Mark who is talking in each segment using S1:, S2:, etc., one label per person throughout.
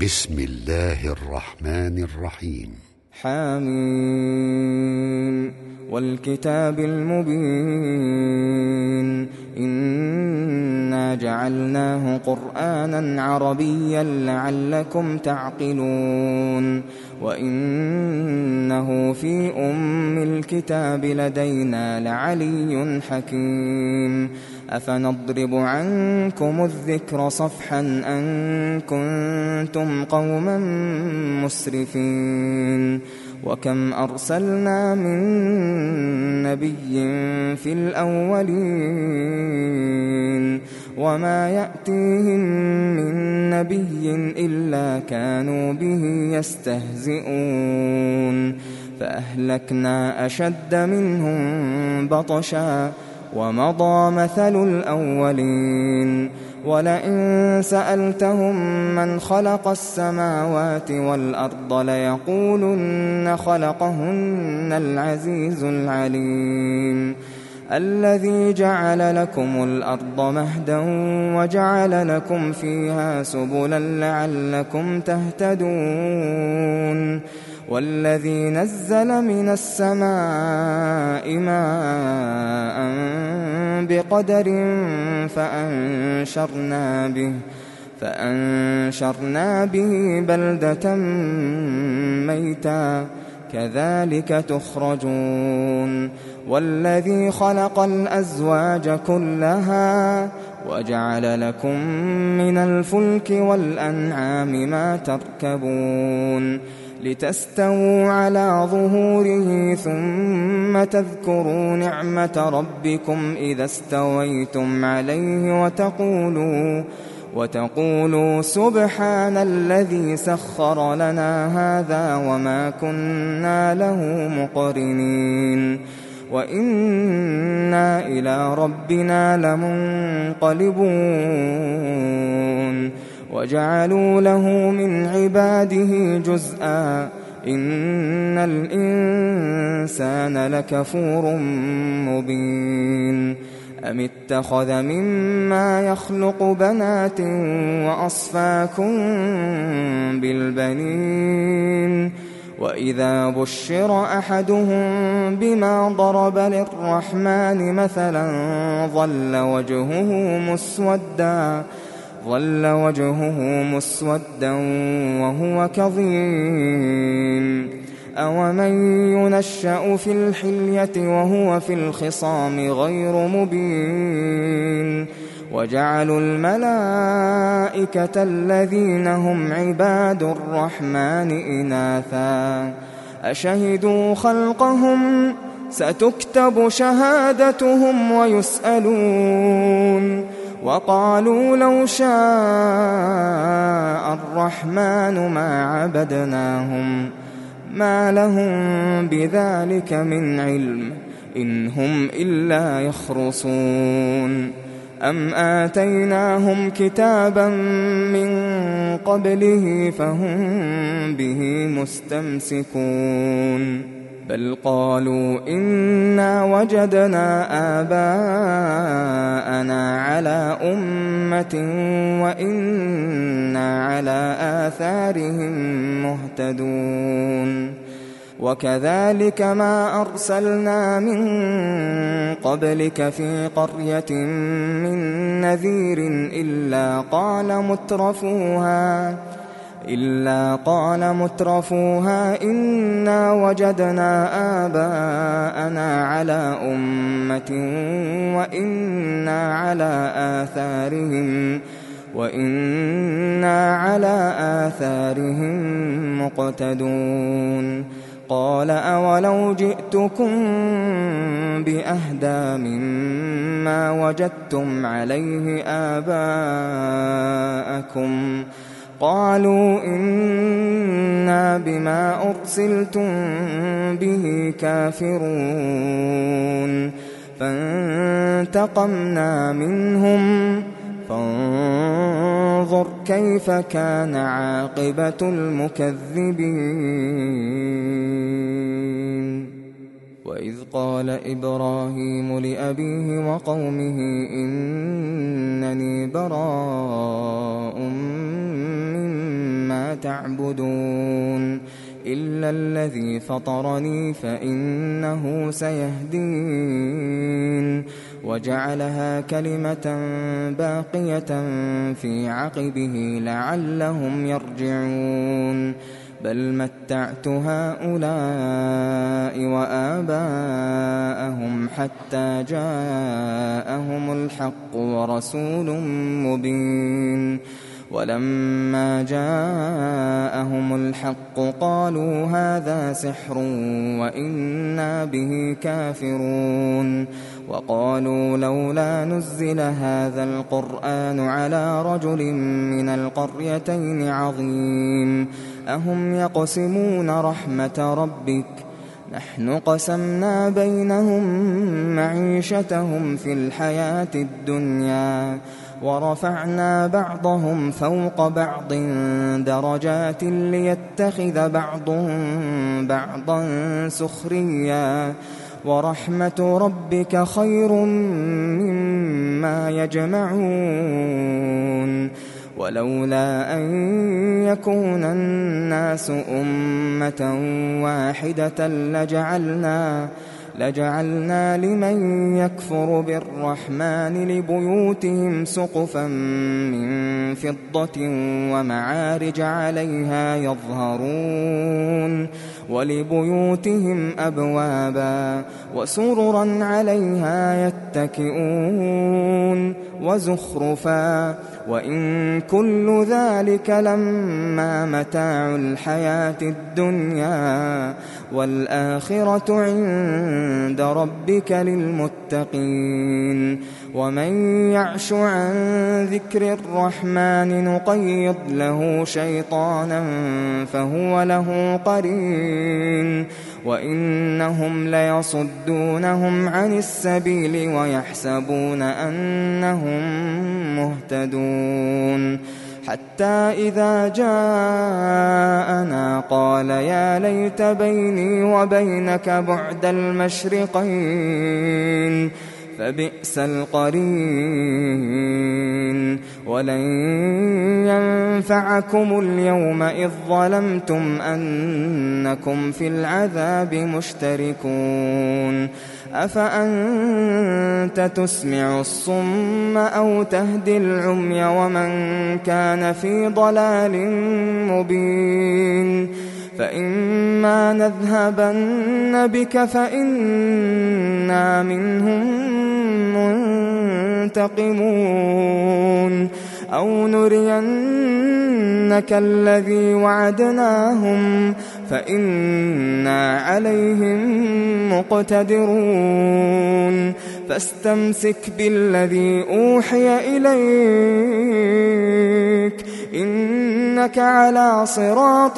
S1: بسم الله الرحمن الرحيم.
S2: حامين والكتاب المبين إنا جعلناه قرآنا عربيا لعلكم تعقلون وإنه في أم الكتاب لدينا لعلي حكيم أفنضرب عنكم الذكر صفحا أن كنتم قوما مسرفين وكم أرسلنا من نبي في الأولين وما يأتيهم من نبي إلا كانوا به يستهزئون فأهلكنا أشد منهم بطشا ومضى مثل الأولين ولئن سألتهم من خلق السماوات والأرض ليقولن خلقهن العزيز العليم الذي جعل لكم الأرض مهدا وجعل لكم فيها سبلا لعلكم تهتدون والذي نزل من السماء ماء بقدر فأنشرنا به بلدة ميتا كذلك تخرجون والذي خلق الأزواج كلها وجعل لكم من الفلك والأنعام ما تركبون لتستووا على ظهوره ثم تذكروا نعمة ربكم إذا استويتم عليه وتقولوا سبحان الذي سخر لنا هذا وما كنا له مقرنين وإنا إلى ربنا لمنقلبون وجعلوا له من عباده جزءا إن الإنسان لكفور مبين أم اتخذ مما يخلق بنات وأصفاكم بالبنين وإذا بشر أحدهم بما ضرب للرحمن مثلا ظل وجهه مسودا وهو كظيم أومن ينشأ في الحلية وهو في الخصام غير مبين وجعلوا الملائكة الذين هم عباد الرحمن إناثا أشهدوا خلقهم ستكتب شهادتهم ويسألون وقالوا لو شاء الرحمن ما عبدناهم ما لهم بذلك من علم إن هم إلا يخرصون أم آتيناهم كتابا من قبله فهم به مستمسكون بل قالوا إنا وجدنا آباءنا على أمة وإنا على آثارهم مهتدون وكذلك ما أرسلنا من قبلك في قرية من نذير إلا قال مترفوها إنا وجدنا آباءنا على أمة وإنا على آثارهم مقتدون قال أولو جئتكم بأهدى مما وجدتم عليه آباءكم قالوا إنا بما أرسلتم به كافرون فانتقمنا منهم فانظر كيف كان عاقبة المكذبين وإذ قال إبراهيم لأبيه وقومه إنني براء مما ما تعبدون إلا الذي فطرني فإنه سيهدين وجعلها كلمة باقية في عقبه لعلهم يرجعون بل متعت هؤلاء وآباءهم حتى جاءهم الحق ورسول مبين ولما جاءهم الحق قالوا هذا سحر وإنا به كافرون وقالوا لولا نزل هذا القرآن على رجل من القريتين عظيم أهم يقسمون رحمة ربك نحن قسمنا بينهم معيشتهم في الحياة الدنيا ورفعنا بعضهم فوق بعض درجات ليتخذ بعضهم بعضا سخريا ورحمة ربك خير مما يجمعون ولولا أن يكون الناس أمة واحدة لجعلنا لمن يكفر بالرحمن لبيوتهم سقفا من فضة ومعارج عليها يظهرون ولبيوتهم أبوابا وسررا عليها يتكئون وزخرفا وإن كل ذلك لما متاع الحياة الدنيا والآخرة عند ربك للمتقين ومن يعش عن ذكر الرحمن نقيض له شيطانا فهو له قرين وإنهم ليصدونهم عن السبيل ويحسبون أنهم مهتدون حتى إذا جاءنا قال يا ليت بيني وبينك بعد المشرقين فبئس القرين ولن ينفعكم اليوم إذ ظلمتم أنكم في العذاب مشتركون أفأنت تسمع الصم أو تهدي العمي ومن كان في ضلال مبين فإما نذهبن بك فإنا منهم منتقمون أو نرينك الذي وعدناهم فإنا عليهم مقتدرون فاستمسك بالذي أوحي إليك إنك على صراط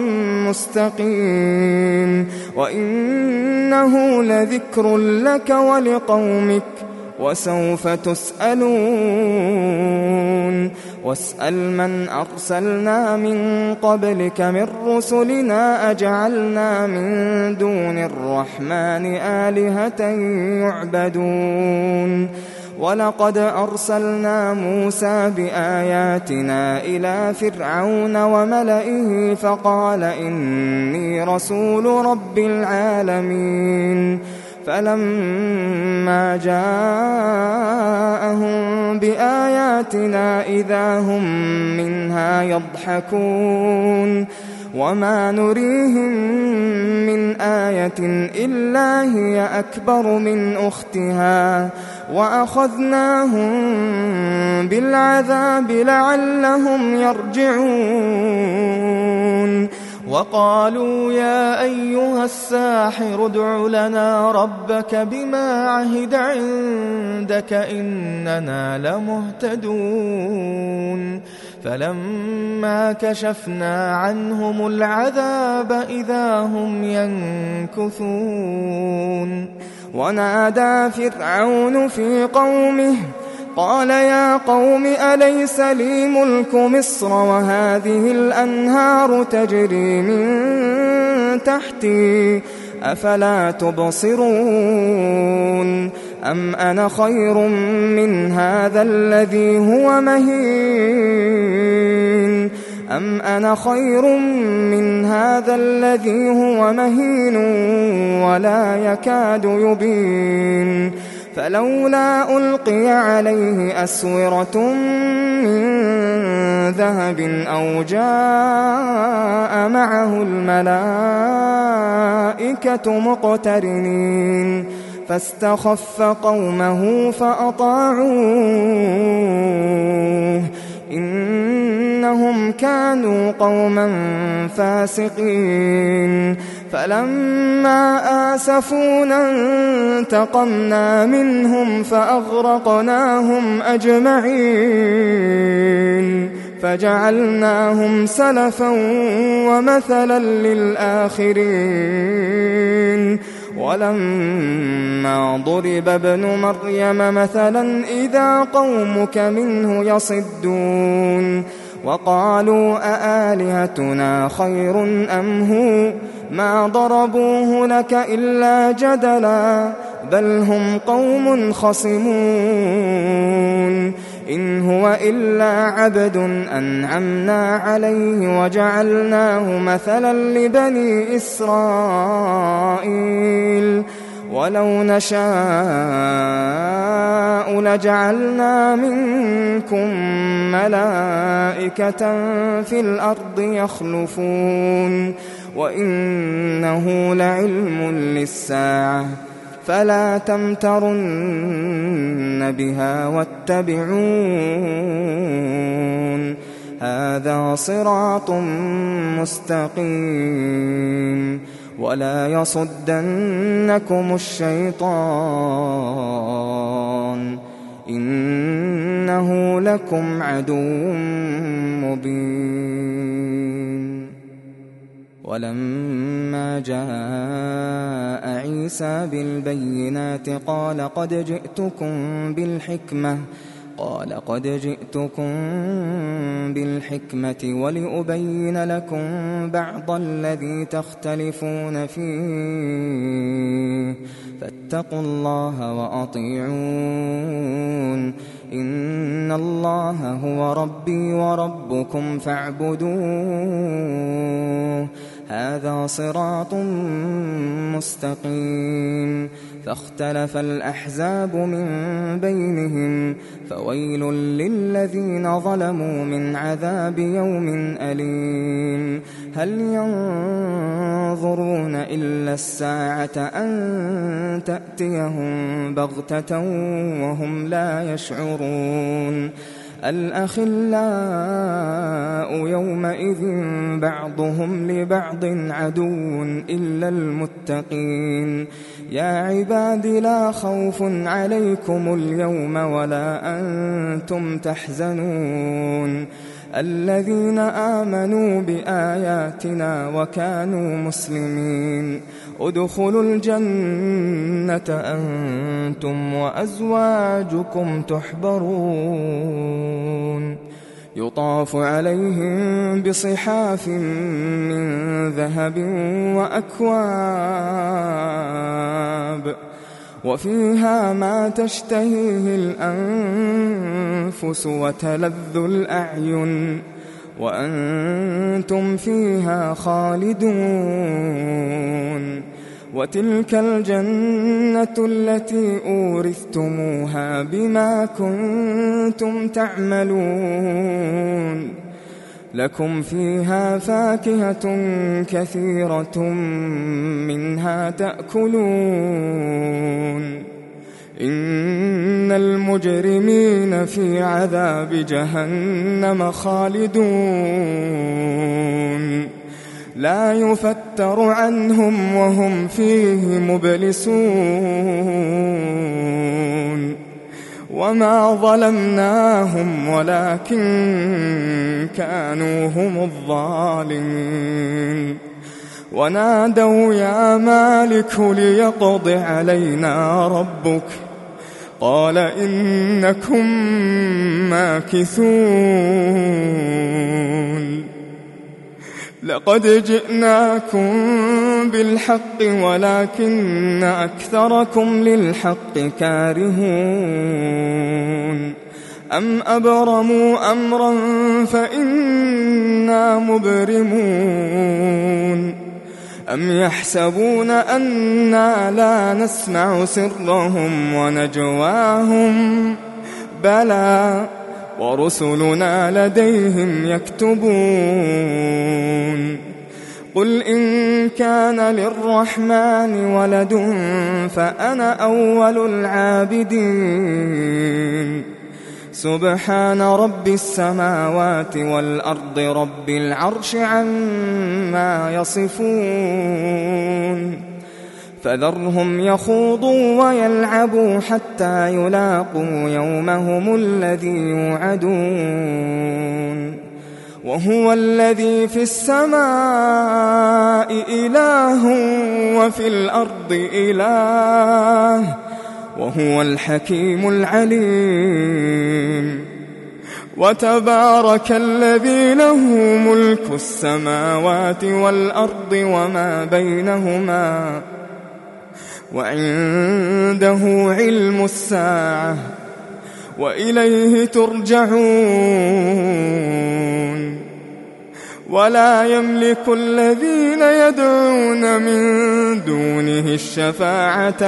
S2: مستقيم وإنه لذكر لك ولقومك وسوف تسألون واسأل من أرسلنا من قبلك من رسلنا أجعلنا من دون الرحمن آلهة يعبدون ولقد أرسلنا موسى بآياتنا إلى فرعون وملئه فقال إني رسول رب العالمين فلما جاءهم بآياتنا إذا هم منها يضحكون وما نريهم من آية إلا هي أكبر من أختها وأخذناهم بالعذاب لعلهم يرجعون وقالوا يا أيها الساحر ادع لنا ربك بما عهد عندك إننا لمهتدون فلما كشفنا عنهم العذاب إذا هم ينكثون ونادى فرعون في قومه قال يا قوم أليس لي ملك مصر وهذه الأنهار تجري من تحتي أفلا تبصرون أم أنا خير من هذا الذي هو مهين أم أنا خير من هذا الذي هو مهين ولا يكاد يبين فلولا ألقي عليه أسورة من ذهب أو جاء معه الملائكة مقترنين فاستخف قومه فأطاعوه إنهم كانوا قوما فاسقين فلما آسفونا انتقمنا منهم فأغرقناهم أجمعين فجعلناهم سلفا ومثلا للآخرين ولما ضرب ابن مريم مثلا إذا قومك منه يصدون وقالوا أآلهتنا خير أم هو ما ضربوه لك إلا جدلا بل هم قوم خصمون إن هو إلا عبد أنعمنا عليه وجعلناه مثلا لبني إسرائيل ولو نشاء لجعلنا منكم ملائكة في الأرض يخلفون وإنه لعلم للساعة فلا تمترن بها واتبعون هذا صراط مستقيم ولا يصدنكم الشيطان إنه لكم عدو مبين ولما جاء عيسى بالبينات قال قد جئتكم بالحكمة ولأبين لكم بعض الذي تختلفون فيه فاتقوا الله وأطيعون إن الله هو ربي وربكم فاعبدوه هذا صراط مستقيم فاختلف الأحزاب من بينهم فويل للذين ظلموا من عذاب يوم أليم هل ينظرون إلا الساعة أن تأتيهم بغتة وهم لا يشعرون الأخلاء يومئذ بعضهم لبعض عدو إلا المتقين يا عباد لا خوف عليكم اليوم ولا أنتم تحزنون الذين آمنوا بآياتنا وكانوا مسلمين ادخلوا الجنة أنتم وأزواجكم تحبرون يطاف عليهم بصحاف من ذهب وأكواب وفيها ما تشتهيه الأنفس وتلذ الأعين وأنتم فيها خالدون وتلك الجنة التي أورثتموها بما كنتم تعملون لكم فيها فاكهة كثيرة منها تأكلون إن المجرمين في عذاب جهنم خالدون لا يفتر عنهم وهم فيه مبلسون وما ظلمناهم ولكن كانوا هم الظالمين ونادوا يا مالك ليقض علينا ربك قال إنكم ماكثون لقد جئناكم بالحق ولكن أكثركم للحق كارهون أم أبرموا أمرا فإنا مبرمون أم يحسبون أنا لا نسمع سرهم ونجواهم بلى ورسلنا لديهم يكتبون قل إن كان للرحمن ولد فأنا أول العابدين سبحان رب السماوات والأرض رب العرش عما يصفون فذرهم يخوضوا ويلعبوا حتى يلاقوا يومهم الذي يوعدون وهو الذي في السماء إله وفي الأرض إله وهو الحكيم العليم وتبارك الذي له ملك السماوات والأرض وما بينهما وعنده علم الساعة وإليه ترجعون ولا يملك الذين يدعون من دونه الشفاعة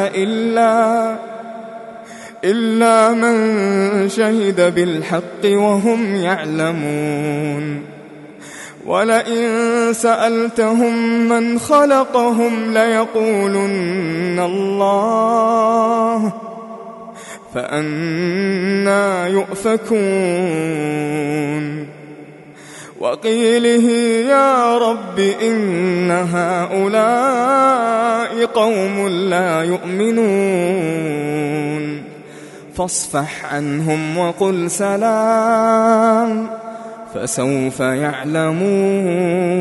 S2: إلا من شهد بالحق وهم يعلمون ولئن سألتهم من خلقهم ليقولن الله فأنى يؤفكون وقيله يا رب إن هؤلاء قوم لا يؤمنون فاصفح عنهم وقل سلام فسوف يعلمون